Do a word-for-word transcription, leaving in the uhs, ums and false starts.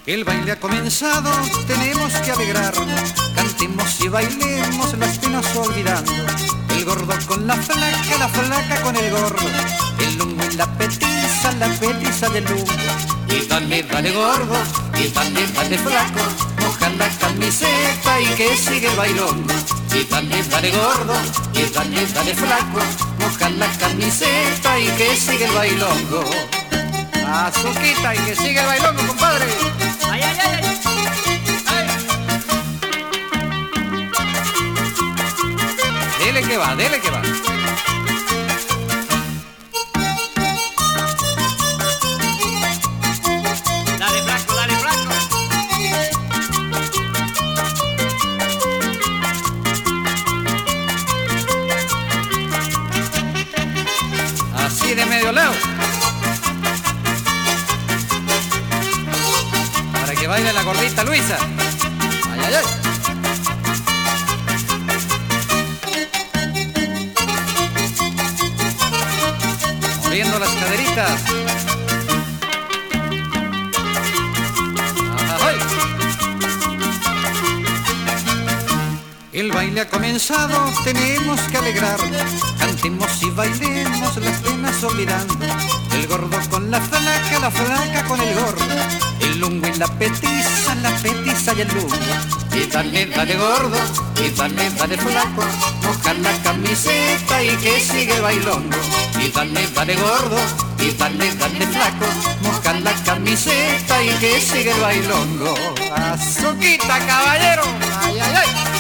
El baile ha comenzado, tenemos que alegrarnos. Cantemos y bailemos, las penas olvidando. El gordo con la flaca, la flaca con el gordo. El lungo y la petiza, la petiza del lungo. Y dale, dale gordo, y dale, dale flaco. Moja la camiseta y que sigue el bailongo. Y dale, dale gordo, y dale, dale flaco. Moja la camiseta y que sigue el bailongo. Azuquita y que sigue el bailongo, compadre. ¡Ay, ay, ay, ay! ¡Ay! Dele que va, dele que va. Dale, flaco, dale, flaco. Así de medio lado. Para que baile la gordita Luisa. Ay, ay, ay. Moviendo las caderitas. Ajá, ay. El baile ha comenzado, tenemos que alegrarnos. Cantemos y bailemos, las penas olvidando. El gordo con la flaca, la flaca con el gordo. El lungo y la petiza, la petiza y el lungo. Y dale, dale gordo, y dale, dale flaco. Moja la camiseta y que sigue el bailongo. Y dale, dale gordo, y dale, dale flaco. Moja la camiseta y que sigue el bailongo. Azuquita, caballero. Ay, ay, ay.